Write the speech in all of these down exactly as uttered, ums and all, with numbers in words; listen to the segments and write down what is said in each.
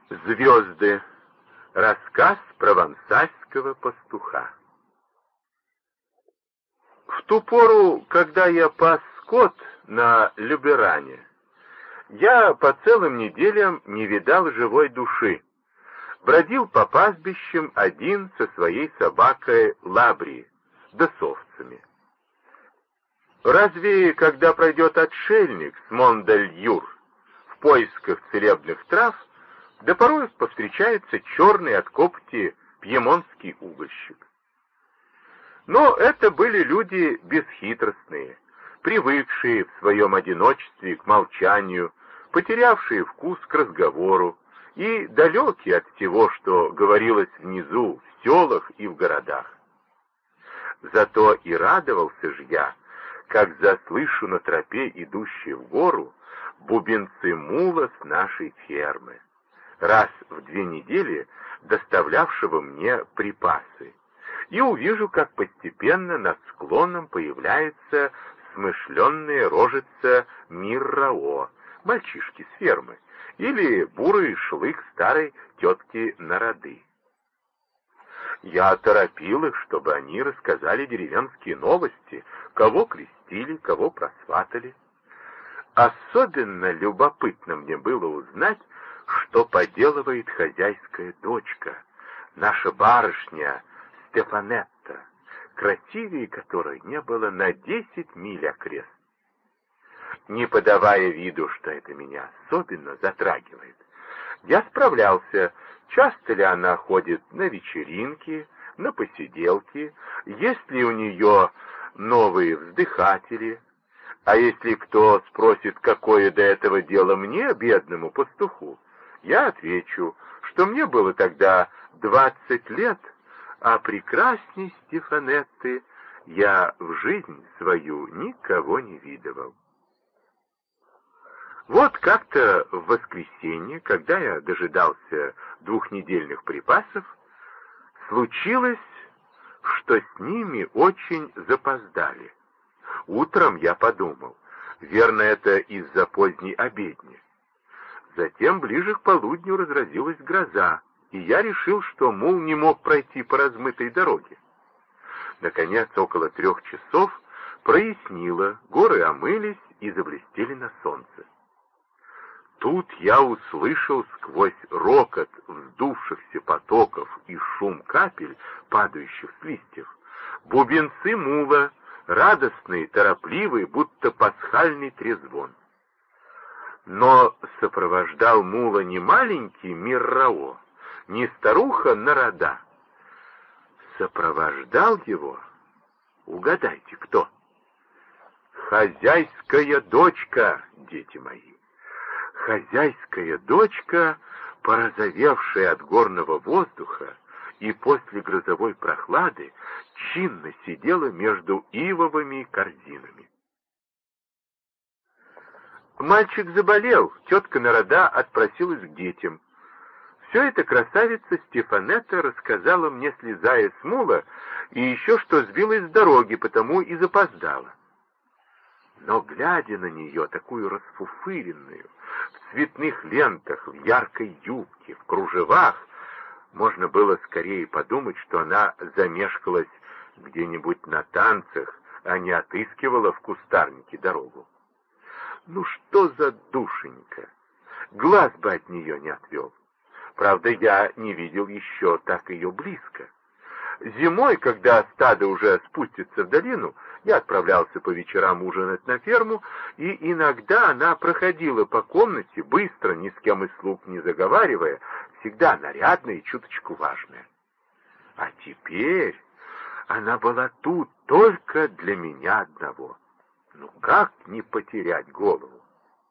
Звезды. Рассказ провансальского пастуха. В ту пору, когда я пас скот на Люберане, я по целым неделям не видал живой души. Бродил по пастбищам один со своей собакой Лабри, да с овцами. Разве, когда пройдет отшельник с Мондальюр в поисках целебных трав, да порой повстречается черный от копоти пьемонтский угольщик. Но это были люди бесхитростные, привыкшие в своем одиночестве к молчанию, потерявшие вкус к разговору и далекие от всего, что говорилось внизу, в селах и в городах. Зато и радовался ж я, как заслышу на тропе, идущей в гору, бубенцы мула с нашей фермы, раз в две недели доставлявшего мне припасы, и увижу, как постепенно над склоном появляется смышленная рожица Миррао, мальчишки с фермы, или бурый шлык старой тетки Нарады. Я торопил их, чтобы они рассказали деревенские новости, кого крестили, кого просватали. Особенно любопытно мне было узнать, что поделывает хозяйская дочка, наша барышня Стефанетта, красивее которой не было на десять миль окрест. Не подавая виду, что это меня особенно затрагивает, я справлялся, часто ли она ходит на вечеринки, на посиделки, есть ли у нее новые вздыхатели, а если кто спросит, какое до этого дело мне, бедному пастуху, я отвечу, что мне было тогда двадцать лет, а прекрасней Стефанетты я в жизнь свою никого не видывал. Вот как-то в воскресенье, когда я дожидался двухнедельных припасов, случилось, что с ними очень запоздали. Утром я подумал, верно, это из-за поздней обедни. Затем ближе к полудню разразилась гроза, и я решил, что мул не мог пройти по размытой дороге. Наконец, около трех часов прояснило, горы омылись и заблестели на солнце. Тут я услышал сквозь рокот вздувшихся потоков и шум капель, падающих с листьев, бубенцы мула, радостные, торопливые, будто пасхальный трезвон. Но сопровождал мула не маленький Миррао, не старуха Нарада. Сопровождал его, угадайте, кто? Хозяйская дочка, дети мои. Хозяйская дочка, порозовевшая от горного воздуха, и после грозовой прохлады чинно сидела между ивовыми корзинами. Мальчик заболел, тетка Нарада отпросилась к детям. Все это красавица Стефанетта рассказала мне, слезая с мула, и еще что сбилась с дороги, потому и запоздала. Но, глядя на нее, такую расфуфыренную, в цветных лентах, в яркой юбке, в кружевах, можно было скорее подумать, что она замешкалась где-нибудь на танцах, а не отыскивала в кустарнике дорогу. Ну что за душенька! Глаз бы от нее не отвел. Правда, я не видел еще так ее близко. Зимой, когда стадо уже спустится в долину, я отправлялся по вечерам ужинать на ферму, и иногда она проходила по комнате, быстро, ни с кем из слуг не заговаривая, всегда нарядная и чуточку важная. А теперь она была тут только для меня одного. Ну как не потерять голову?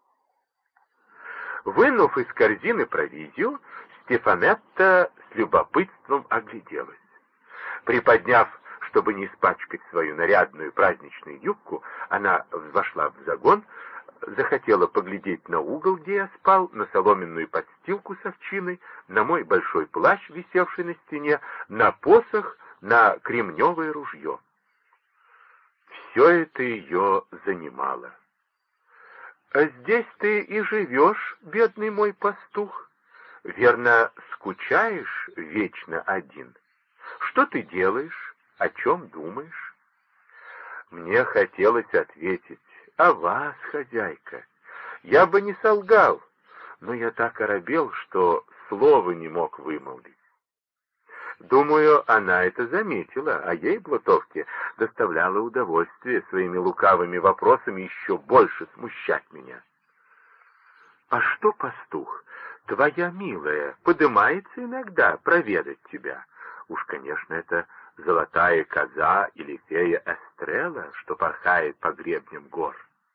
Вынув из корзины провизию, Стефанетта с любопытством огляделась. Приподняв, чтобы не испачкать свою нарядную праздничную юбку, она вошла в загон, захотела поглядеть на угол, где я спал, на соломенную подстилку с овчиной, на мой большой плащ, висевший на стене, на посох, на кремневое ружье. Все это ее занимало. «А здесь ты и живешь, бедный мой пастух?» Верно, скучаешь вечно один? Что ты делаешь? О чем думаешь? Мне хотелось ответить: о вас, хозяйка. Я бы не солгал, но я так оробел, что слова не мог вымолвить. Думаю, она это заметила, а ей, Плутовке, доставляло удовольствие своими лукавыми вопросами еще больше смущать меня. «А что, пастух, твоя милая подымается иногда проведать тебя? Уж, конечно, это золотая коза или фея Эстрела, что порхает по гребням гор».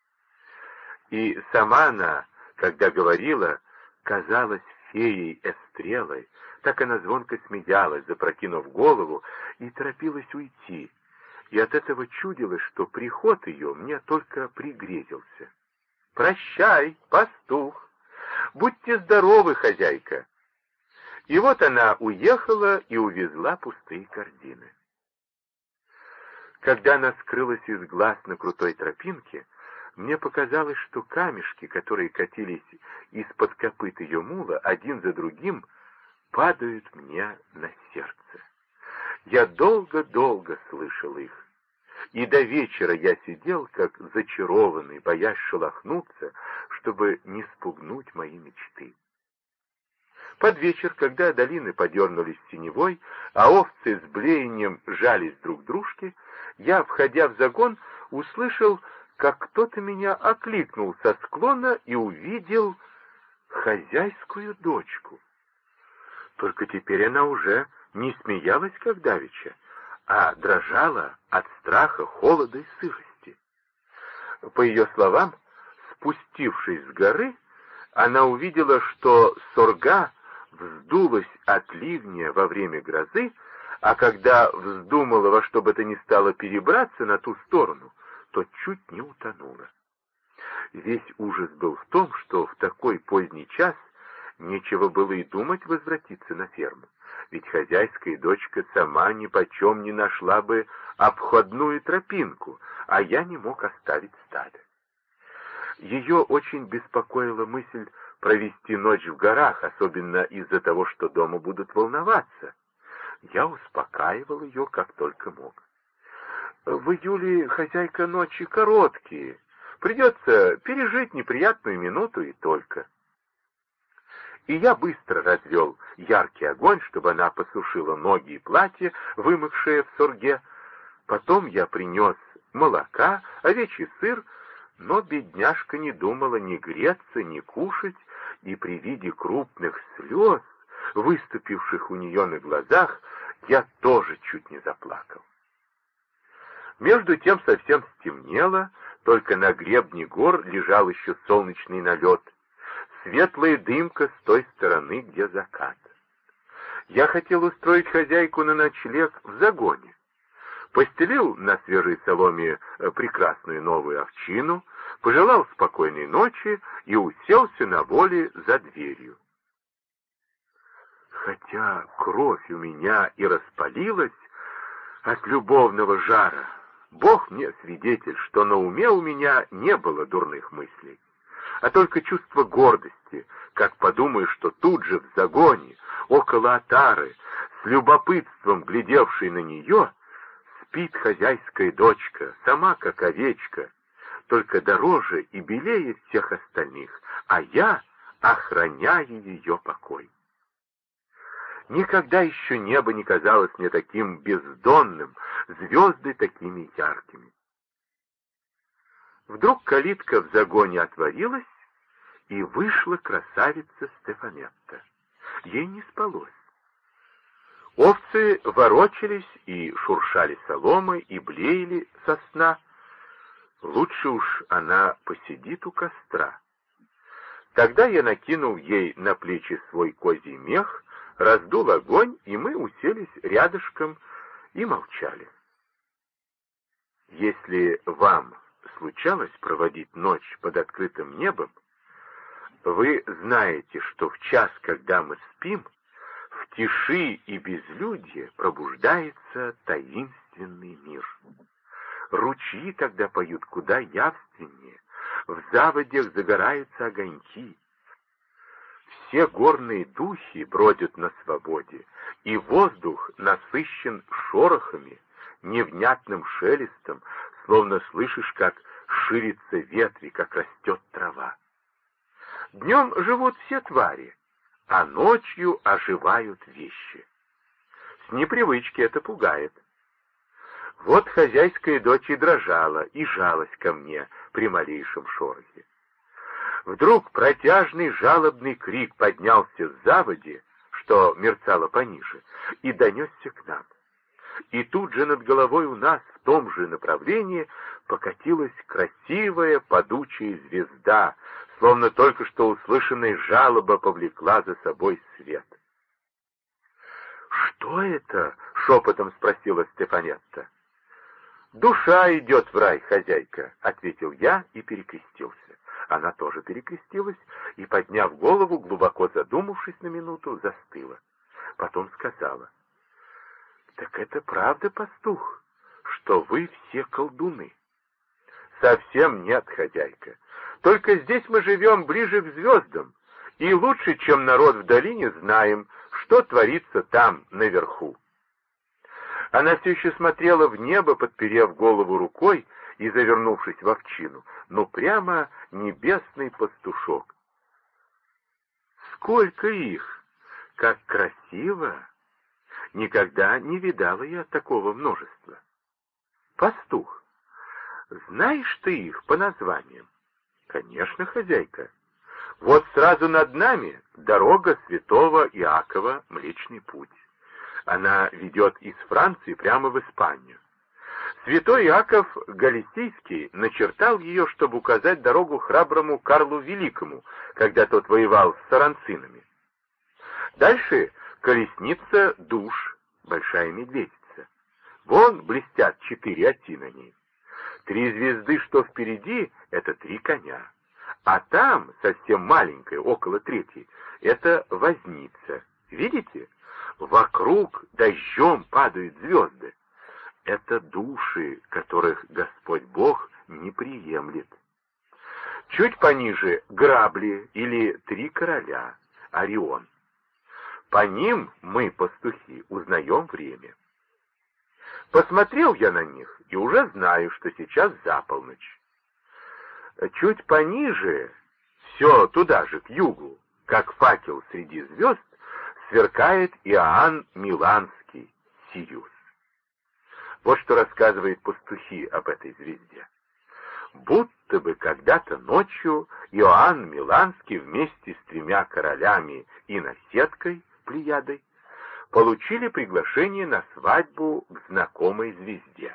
И сама она, когда говорила, казалась феей Эстрелой, так она звонко смеялась, запрокинув голову, и торопилась уйти, и от этого чудилось, что приход ее мне только пригрезился. «Прощай, пастух! Будьте здоровы, хозяйка!» И вот она уехала и увезла пустые корзины. Когда она скрылась из глаз на крутой тропинке, мне показалось, что камешки, которые катились из-под копыт ее мула, один за другим, падают мне на сердце. Я долго-долго слышал их, и до вечера я сидел, как зачарованный, боясь шелохнуться, чтобы не спугнуть мои мечты. Под вечер, когда долины подернулись синевой, а овцы с блеянием жались друг к дружке, я, входя в загон, услышал, как кто-то меня окликнул со склона и увидел хозяйскую дочку. Только теперь она уже не смеялась, как давеча, а дрожала от страха, холода и сырости. По ее словам, спустившись с горы, она увидела, что сорга вздулась от ливня во время грозы, а когда вздумала во что бы то ни стало перебраться на ту сторону, то чуть не утонула. Весь ужас был в том, что в такой поздний час нечего было и думать возвратиться на ферму, ведь хозяйская дочка сама нипочем не нашла бы обходную тропинку, а я не мог оставить стадо. Ее очень беспокоила мысль провести ночь в горах, особенно из-за того, что дома будут волноваться. Я успокаивал ее как только мог. В июле, хозяйка, ночи короткие, придется пережить неприятную минуту и только. И я быстро развел яркий огонь, чтобы она посушила ноги и платье, вымокшее в сорге. Потом я принес молока, овечий сыр, но бедняжка не думала ни греться, ни кушать, и при виде крупных слез, выступивших у нее на глазах, я тоже чуть не заплакал. Между тем совсем стемнело, только на гребне гор лежал еще солнечный налет, светлая дымка с той стороны, где закат. Я хотел устроить хозяйку на ночлег в загоне. Постелил на свежей соломе прекрасную новую овчину, пожелал спокойной ночи и уселся на воле за дверью. Хотя кровь у меня и распалилась от любовного жара, Бог мне свидетель, что на уме у меня не было дурных мыслей, а только чувство гордости, как подумаю, что тут же в загоне, около отары, с любопытством глядевшей на нее, спит хозяйская дочка, сама как овечка, только дороже и белее всех остальных, а я охраняю ее покой. Никогда еще небо не казалось мне таким бездонным, звезды такими яркими. Вдруг калитка в загоне отворилась, и вышла красавица Стефанетта. Ей не спалось. Овцы ворочались и шуршали соломой, и блеяли со сна. Лучше уж она посидит у костра. Тогда я накинул ей на плечи свой козий мех, раздул огонь, и мы уселись рядышком и молчали. Если вам случалось проводить ночь под открытым небом, вы знаете, что в час, когда мы спим, в тиши и безлюдье пробуждается таинственный мир. Ручьи тогда поют куда явственнее, в заводях загораются огоньки. все горные духи бродят на свободе, и воздух насыщен шорохами, невнятным шелестом, словно слышишь, как ширится ветви, как растет трава. Днем живут все твари, а ночью оживают вещи. С непривычки это пугает. Вот хозяйская дочь и дрожала, и жалась ко мне при малейшем шорохе. Вдруг протяжный жалобный крик поднялся с заводи, что мерцало пониже, и донесся к нам. И тут же над головой у нас в том же направлении покатилась красивая падучая звезда, словно только что услышанная жалоба повлекла за собой свет. «Что это?» — шепотом спросила Стефанетта. «Душа идет в рай, хозяйка», — ответил я и перекрестился. Она тоже перекрестилась и, подняв голову, глубоко задумавшись на минуту, застыла. Потом сказала: «Так это правда, пастух, что вы все колдуны?» «Совсем нет, хозяйка. Только здесь мы живем ближе к звездам, и лучше, чем народ в долине, знаем, что творится там, наверху». Она все еще смотрела в небо, подперев голову рукой и завернувшись в овчину, но прямо небесный пастушок. «Сколько их! Как красиво! Никогда не видала я такого множества. Пастух, знаешь ты их по названиям?» «Конечно, хозяйка. Вот сразу над нами дорога святого Иакова, Млечный Путь. Она ведет из Франции прямо в Испанию. Святой Иаков Галисийский начертал ее, чтобы указать дорогу храброму Карлу Великому, когда тот воевал с сарацинами. Дальше колесница душ, большая медведица. Вон блестят четыре оси на ней. Три звезды, что впереди, это три коня. А там, совсем маленькая, около третьей, это возница. Видите? Вокруг дождем падают звезды. Это души, которых Господь Бог не приемлет. Чуть пониже грабли или три короля, Орион. По ним мы, пастухи, узнаем время. Посмотрел я на них и уже знаю, что сейчас за полночь. Чуть пониже, все туда же, к югу, как факел среди звезд, сверкает Иоанн Миланский, Сириус. Вот что рассказывают пастухи об этой звезде. Будто бы когда-то ночью Иоанн Миланский вместе с тремя королями и наседкой, Плеядой, получили приглашение на свадьбу к знакомой звезде.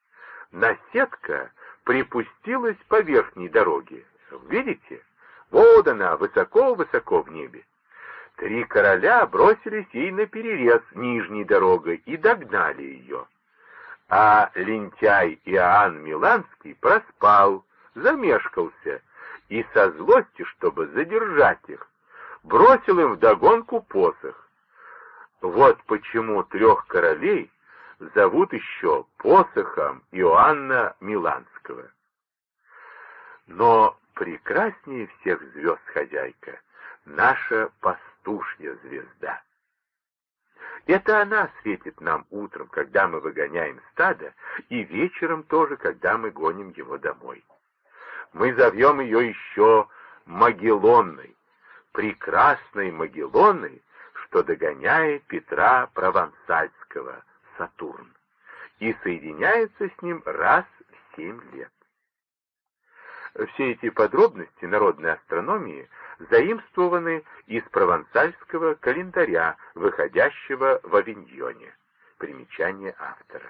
Наседка припустилась по верхней дороге. Видите? Вот она, высоко-высоко в небе. Три короля бросились ей наперерез нижней дорогой и догнали ее. А лентяй Иоанн Миланский проспал, замешкался, и со злости, чтобы задержать их, бросил им вдогонку посох. Вот почему трех королей зовут еще посохом Иоанна Миланского. Но прекраснее всех звезд, хозяйка, наша пастушья звезда. Это она светит нам утром, когда мы выгоняем стадо, и вечером тоже, когда мы гоним его домой. Мы зовем ее еще Магеллонной, прекрасной Магеллоной, что догоняет Петра Провансальского, Сатурн, и соединяется с ним раз в семь лет. Все эти подробности народной астрономии заимствованы из провансальского календаря, выходящего в Авиньоне. Примечание автора.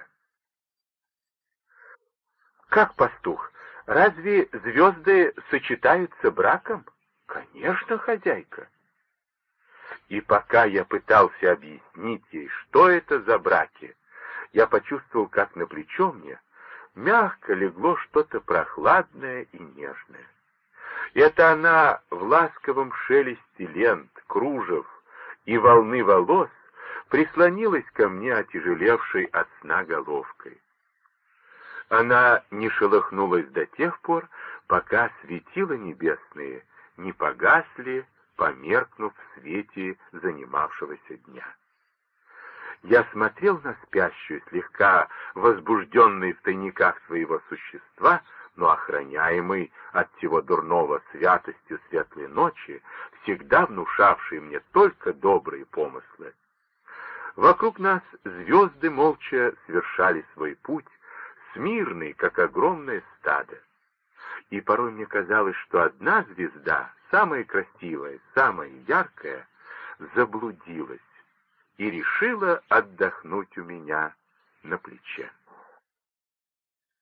Как, пастух, разве звезды сочетаются браком? Конечно, хозяйка. И пока я пытался объяснить ей, что это за браки, я почувствовал, как на плечо мне мягко легло что-то прохладное и нежное. Это она в ласковом шелесте лент, кружев и волны волос прислонилась ко мне отяжелевшей от сна головкой. Она не шелохнулась до тех пор, пока светила небесные не погасли померкнув в свете занимавшегося дня. Я смотрел на спящую, слегка возбужденный в тайниках своего существа, но охраняемый от всего дурного святостью светлой ночи, всегда внушавший мне только добрые помыслы. Вокруг нас звезды молча совершали свой путь, смирный, как огромное стадо. И порой мне казалось, что одна звезда, самая красивая, самая яркая, заблудилась и решила отдохнуть у меня на плече.